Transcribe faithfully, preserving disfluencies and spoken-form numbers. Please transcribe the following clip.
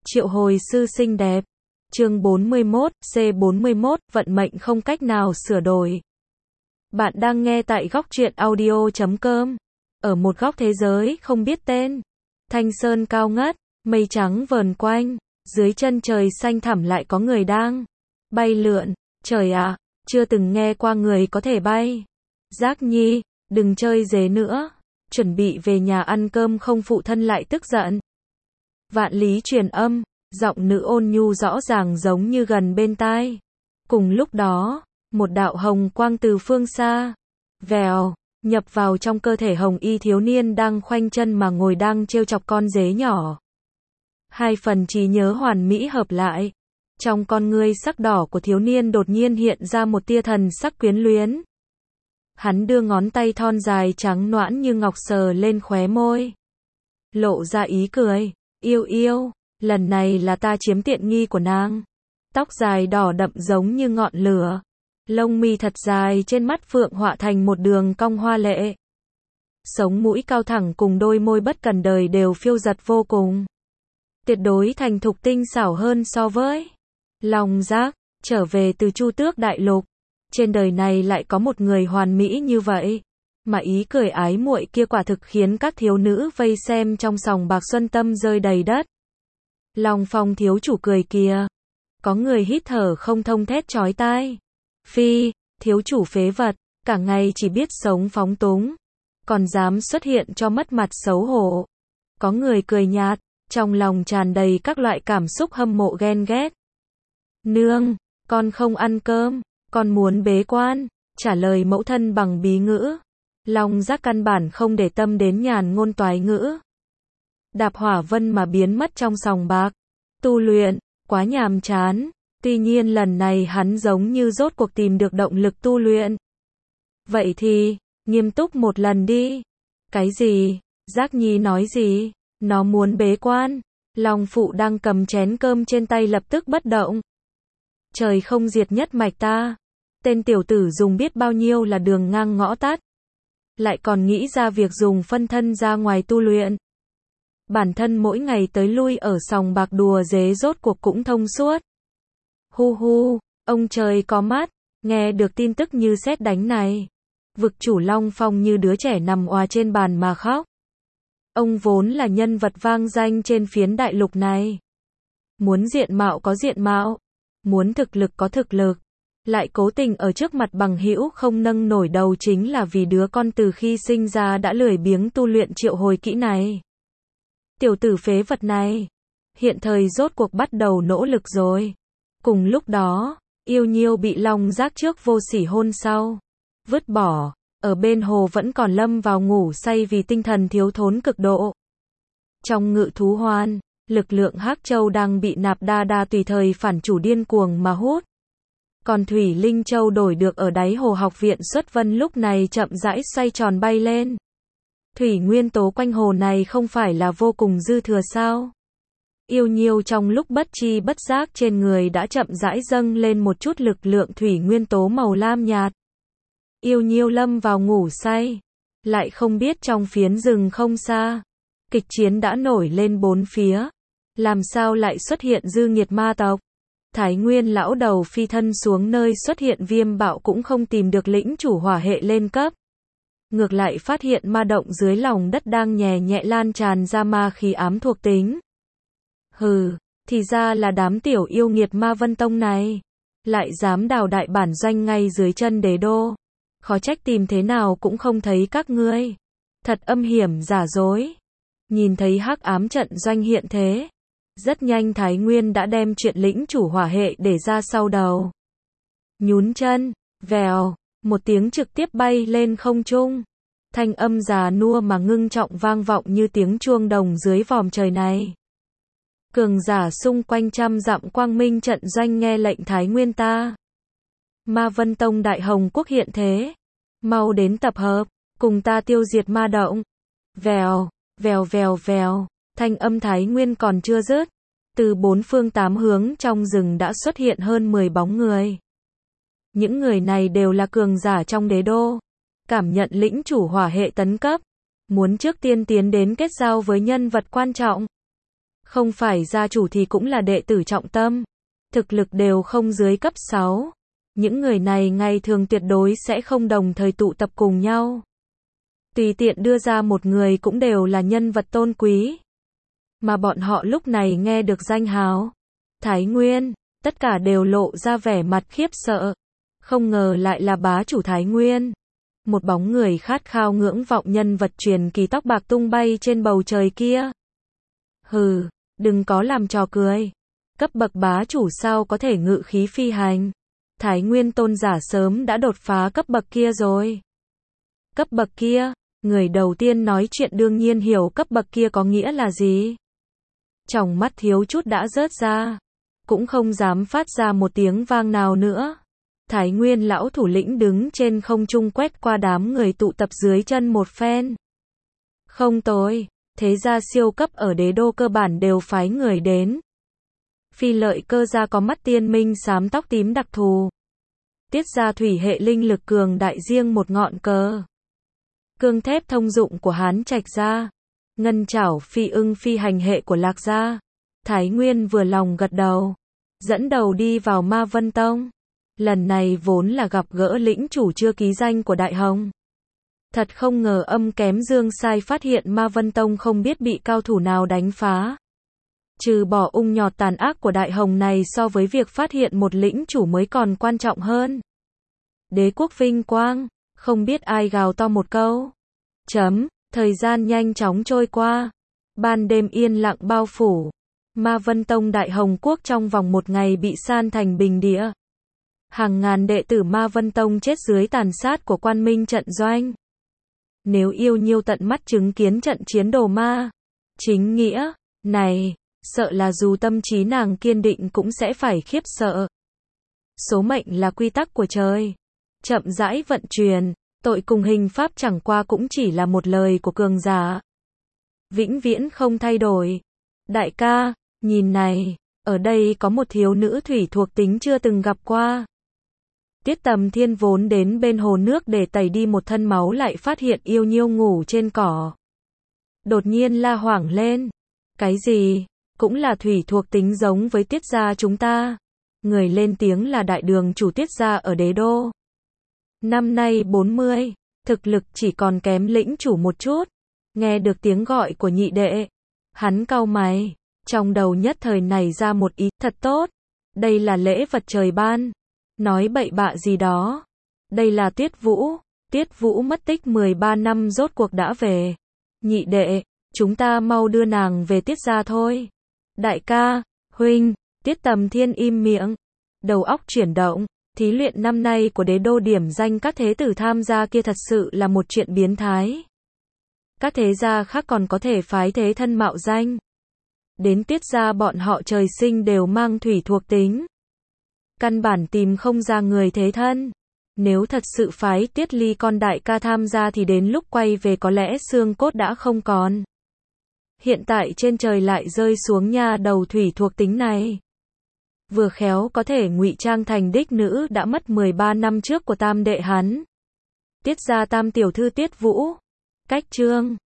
Triệu hồi sư xinh đẹp. Chương bốn mươi mốt, C bốn mươi mốt, vận mệnh không cách nào sửa đổi. Bạn đang nghe tại góc truyện audio chấm com. Ở một góc thế giới không biết tên. Thanh sơn cao ngất, mây trắng vờn quanh, dưới chân trời xanh thẳm lại có người đang bay lượn. Trời ạ, chưa từng nghe qua người có thể bay. Giác Nhi, đừng chơi dế nữa. Chuẩn bị về nhà ăn cơm không phụ thân lại tức giận. Vạn lý truyền âm, giọng nữ ôn nhu rõ ràng giống như gần bên tai. Cùng lúc đó, một đạo hồng quang từ phương xa, vèo, nhập vào trong cơ thể hồng y thiếu niên đang khoanh chân mà ngồi đang trêu chọc con dế nhỏ. Hai phần trí nhớ hoàn mỹ hợp lại. Trong con ngươi sắc đỏ của thiếu niên đột nhiên hiện ra một tia thần sắc quyến luyến. Hắn đưa ngón tay thon dài trắng nõn như ngọc sờ lên khóe môi. Lộ ra ý cười, yêu yêu, lần này là ta chiếm tiện nghi của nàng. Tóc dài đỏ đậm giống như ngọn lửa. Lông mi thật dài trên mắt phượng họa thành một đường cong hoa lệ. Sống mũi cao thẳng cùng đôi môi bất cần đời đều phiêu giật vô cùng. Tuyệt đối thành thục tinh xảo hơn so với Long Giác, trở về từ Chu Tước Đại Lục. Trên đời này lại có một người hoàn mỹ như vậy. Mà ý cười ái muội kia quả thực khiến các thiếu nữ vây xem trong sòng bạc xuân tâm rơi đầy đất. Long Phong thiếu chủ cười kìa. Có người hít thở không thông thét chói tai. Phi, thiếu chủ phế vật, cả ngày chỉ biết sống phóng túng. Còn dám xuất hiện cho mất mặt xấu hổ. Có người cười nhạt, trong lòng tràn đầy các loại cảm xúc hâm mộ ghen ghét. Nương, con không ăn cơm, con muốn bế quan, trả lời mẫu thân bằng bí ngữ. Long Giác căn bản không để tâm đến nhàn ngôn toái ngữ. Đạp hỏa vân mà biến mất trong sòng bạc. Tu luyện, quá nhàm chán. Tuy nhiên lần này hắn giống như rốt cuộc tìm được động lực tu luyện. Vậy thì, nghiêm túc một lần đi. Cái gì? Giác Nhi nói gì? Nó muốn bế quan. Long phụ đang cầm chén cơm trên tay lập tức bất động. Trời không diệt nhất mạch ta. Tên tiểu tử dùng biết bao nhiêu là đường ngang ngõ tắt. Lại còn nghĩ ra việc dùng phân thân ra ngoài tu luyện. Bản thân mỗi ngày tới lui ở sòng bạc đùa dế rốt cuộc cũng thông suốt. Hu hu, ông trời có mắt, nghe được tin tức như sét đánh này. Vực chủ Long Phong như đứa trẻ nằm òa trên bàn mà khóc. Ông vốn là nhân vật vang danh trên phiến đại lục này. Muốn diện mạo có diện mạo, muốn thực lực có thực lực. Lại cố tình ở trước mặt bằng hữu không nâng nổi đầu chính là vì đứa con từ khi sinh ra đã lười biếng tu luyện triệu hồi kỹ này. Tiểu tử phế vật này, hiện thời rốt cuộc bắt đầu nỗ lực rồi. Cùng lúc đó, Yêu Nhiêu bị Long Giác trước vô sỉ hôn sau, vứt bỏ, ở bên hồ vẫn còn lâm vào ngủ say vì tinh thần thiếu thốn cực độ. Trong ngự thú hoan, lực lượng Hắc Châu đang bị Nạp Đa Đa tùy thời phản chủ điên cuồng mà hút. Còn Thủy Linh Châu đổi được ở đáy hồ học viện Xuất Vân lúc này chậm rãi xoay tròn bay lên. Thủy nguyên tố quanh hồ này không phải là vô cùng dư thừa sao? Yêu Nhiêu trong lúc bất chi bất giác trên người đã chậm rãi dâng lên một chút lực lượng thủy nguyên tố màu lam nhạt. Yêu Nhiêu lâm vào ngủ say, lại không biết trong phiến rừng không xa, kịch chiến đã nổi lên bốn phía. Làm sao lại xuất hiện dư nghiệt ma tộc? Thái Nguyên lão đầu phi thân xuống nơi xuất hiện viêm bạo cũng không tìm được lĩnh chủ hỏa hệ lên cấp. Ngược lại phát hiện ma động dưới lòng đất đang nhẹ nhẹ lan tràn ra ma khí ám thuộc tính. Hừ, thì ra là đám tiểu yêu nghiệt Ma Vân Tông này. Lại dám đào đại bản doanh ngay dưới chân đế đô. Khó trách tìm thế nào cũng không thấy các ngươi. Thật âm hiểm giả dối. Nhìn thấy hắc ám trận doanh hiện thế. Rất nhanh Thái Nguyên đã đem chuyện lĩnh chủ hỏa hệ để ra sau đầu. Nhún chân, vèo, một tiếng trực tiếp bay lên không trung. Thanh âm già nua mà ngưng trọng vang vọng như tiếng chuông đồng dưới vòm trời này. Cường giả xung quanh trăm dặm quang minh trận doanh nghe lệnh Thái Nguyên ta. Ma Vân Tông Đại Hồng Quốc hiện thế. Mau đến tập hợp, cùng ta tiêu diệt ma động. Vèo, vèo vèo vèo, thanh âm Thái Nguyên còn chưa dứt. Từ bốn phương tám hướng trong rừng đã xuất hiện hơn mười bóng người. Những người này đều là cường giả trong đế đô. Cảm nhận lĩnh chủ hỏa hệ tấn cấp. Muốn trước tiên tiến đến kết giao với nhân vật quan trọng. Không phải gia chủ thì cũng là đệ tử trọng tâm. Thực lực đều không dưới cấp sáu. Những người này ngày thường tuyệt đối sẽ không đồng thời tụ tập cùng nhau. Tùy tiện đưa ra một người cũng đều là nhân vật tôn quý. Mà bọn họ lúc này nghe được danh hào Thái Nguyên, tất cả đều lộ ra vẻ mặt khiếp sợ. Không ngờ lại là bá chủ Thái Nguyên. Một bóng người khát khao ngưỡng vọng nhân vật truyền kỳ tóc bạc tung bay trên bầu trời kia. Hừ, đừng có làm trò cười. Cấp bậc bá chủ sao có thể ngự khí phi hành. Thái Nguyên tôn giả sớm đã đột phá cấp bậc kia rồi. Cấp bậc kia, người đầu tiên nói chuyện đương nhiên hiểu cấp bậc kia có nghĩa là gì. Trong mắt thiếu chút đã rớt ra. Cũng không dám phát ra một tiếng vang nào nữa. Thái Nguyên lão thủ lĩnh đứng trên không trung quét qua đám người tụ tập dưới chân một phen. Không tồi, thế gia siêu cấp ở đế đô cơ bản đều phái người đến. Phi lợi cơ gia có mắt tiên minh xám tóc tím đặc thù. Tiết gia thủy hệ linh lực cường đại riêng một ngọn cờ. Cương thép thông dụng của Hán Trạch gia. Ngân chảo phi ưng phi hành hệ của Lạc gia. Thái Nguyên vừa lòng gật đầu. Dẫn đầu đi vào Ma Vân Tông. Lần này vốn là gặp gỡ lĩnh chủ chưa ký danh của Đại Hồng. Thật không ngờ âm kém dương sai phát hiện Ma Vân Tông không biết bị cao thủ nào đánh phá. Trừ bỏ ung nhọt tàn ác của Đại Hồng này so với việc phát hiện một lĩnh chủ mới còn quan trọng hơn. Đế quốc vinh quang, không biết ai gào to một câu. Chấm, thời gian nhanh chóng trôi qua. Ban đêm yên lặng bao phủ. Ma Vân Tông Đại Hồng Quốc trong vòng một ngày bị san thành bình địa. Hàng ngàn đệ tử Ma Vân Tông chết dưới tàn sát của Quan Minh trận doanh. Nếu yêu nhiêu tận mắt chứng kiến trận chiến đồ ma, chính nghĩa, này, sợ là dù tâm trí nàng kiên định cũng sẽ phải khiếp sợ. Số mệnh là quy tắc của trời. Chậm rãi vận chuyển, tội cùng hình pháp chẳng qua cũng chỉ là một lời của cường giả. Vĩnh viễn không thay đổi. Đại ca, nhìn này, ở đây có một thiếu nữ thủy thuộc tính chưa từng gặp qua. Tiết Tầm Thiên vốn đến bên hồ nước để tẩy đi một thân máu lại phát hiện yêu nhiêu ngủ trên cỏ. Đột nhiên la hoảng lên. Cái gì? Cũng là thủy thuộc tính giống với Tiết gia chúng ta. Người lên tiếng là đại đường chủ Tiết gia ở đế đô. Năm nay bốn mươi, thực lực chỉ còn kém lĩnh chủ một chút. Nghe được tiếng gọi của nhị đệ. Hắn cau mày. Trong đầu nhất thời này ra một ý thật tốt. Đây là lễ vật trời ban. Nói bậy bạ gì đó. Đây là Tiết Vũ. Tiết Vũ mất tích mười ba năm rốt cuộc đã về. Nhị đệ, chúng ta mau đưa nàng về Tiết gia thôi. Đại ca, huynh, Tiết Tầm Thiên im miệng. Đầu óc chuyển động. Thí luyện năm nay của đế đô điểm danh các thế tử tham gia kia thật sự là một chuyện biến thái. Các thế gia khác còn có thể phái thế thân mạo danh. Đến Tiết gia bọn họ trời sinh đều mang thủy thuộc tính. Căn bản tìm không ra người thế thân. Nếu thật sự phái Tiết Ly con đại ca tham gia thì đến lúc quay về có lẽ xương cốt đã không còn. Hiện tại trên trời lại rơi xuống nha đầu thủy thuộc tính này. Vừa khéo có thể ngụy trang thành đích nữ đã mất mười ba năm trước của tam đệ hắn. Tiết gia tam tiểu thư Tiết Vũ. Cách chương